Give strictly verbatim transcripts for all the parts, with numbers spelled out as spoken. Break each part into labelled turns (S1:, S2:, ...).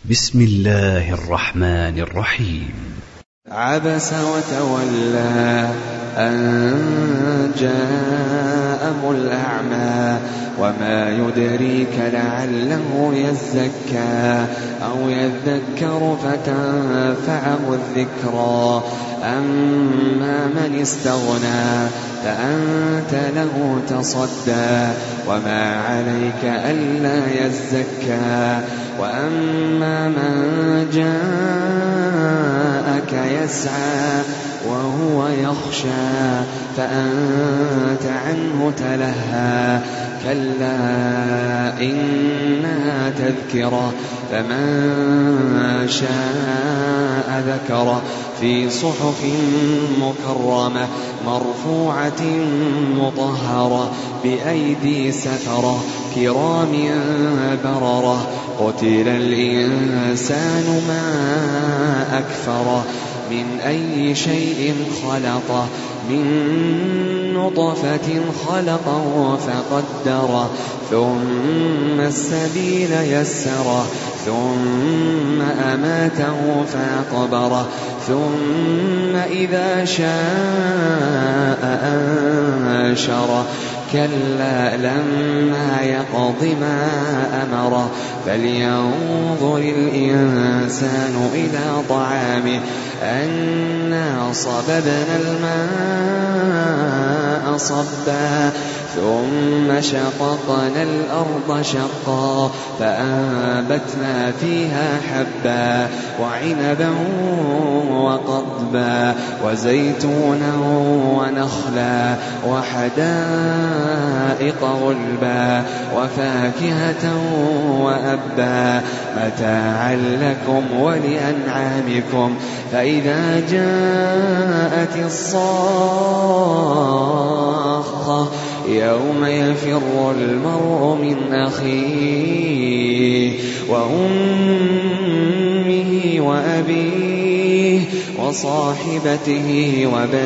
S1: بسم الله الرحمن الرحيم.
S2: عبس وتولى أن جاءه الأعمى وما يدريك لعله يزكى أو يذكر فتنفعه الذكرى أما من استغنى فأنت له تصدى وما عليك ألا يزكى وأما من جاءك يسعى وهو يخشى فأنت عنه تلهى كلا إنها تذكرة فمن شاء ذكره في صحف مكرمة مرفوعة مطهرة بأيدي سفرة كرام بررة قتل الإنسان ما أكفره من أي شيء خلقه من نطفة خلقه فقدره ثم السبيل يسره ثم أماته فأقبره ثم إذا شاء أنشره كلا لما يقض ما أمره فلينظر الإنسان إلى طعامه أنا صببنا الماء صبا ثم شققنا الأرض شقا فأنبتنا فيها حبا وعنبا وقضبا وزيتونا ونخلا وحدائق غلبا وفاكهة وأبا متاعا لكم ولأنعامكم فإذا جاءت الصاخة يوم يفر المرء من أخيه وأمه وأبيه وصاحبته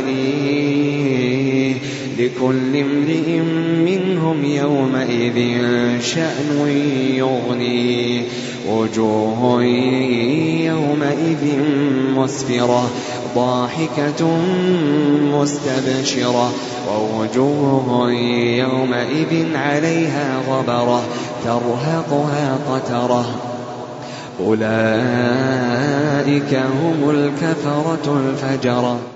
S2: وبنيه لكل امرئ منهم يومئذ شأن يغنيه وجوه يومئذ مسفرة ضاحكة مستبشرة ووجوه يومئذ عليها غبرة ترهقها قترة أولئك هم الكفرة الفجرة.